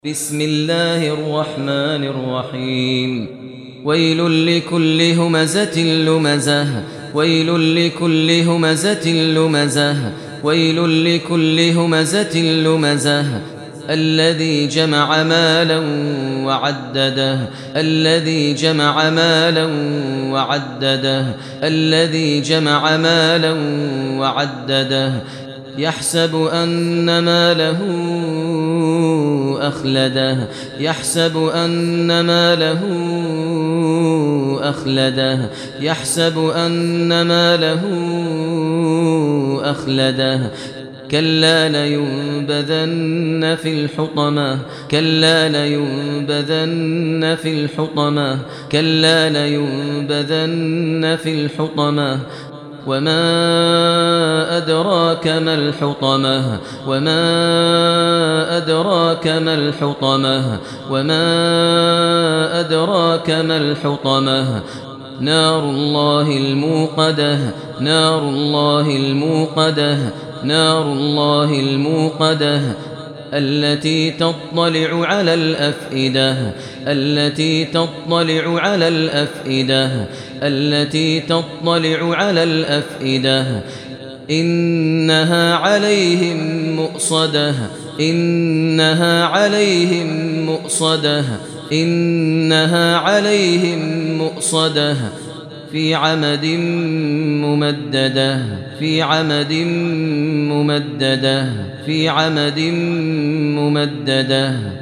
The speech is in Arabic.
بسم الله الرحمن الرحيم ويل لكل همزة لمزة ويل لكل همزة لمزة ويل لكل همزة لمزة الذي جمع مالا وعدده الذي جمع مالا وعدده الذي جمع مالا وعدده يحسب أن ماله أخلده يحسب أن ماله أخلده يحسب أن ماله أخلده كلا لينبذن في الحطمة كلا لينبذن في الحطمة كلا لينبذن في الحطمة وما أدراك ما الحطمة وما أدراك ما الحطمة وما أدراك ما الحطمة نار الله الموقدة نار الله الموقدة نار الله الموقدة التي تطلع على الأفئدة التي تطلع على الأفئدة التي تطلع على الأفئدة إنها عليهم مؤصدة إنها عليهم مؤصدة إنها عليهم مؤصدة في عمد ممددة في عمد ممددة في عمد ممددة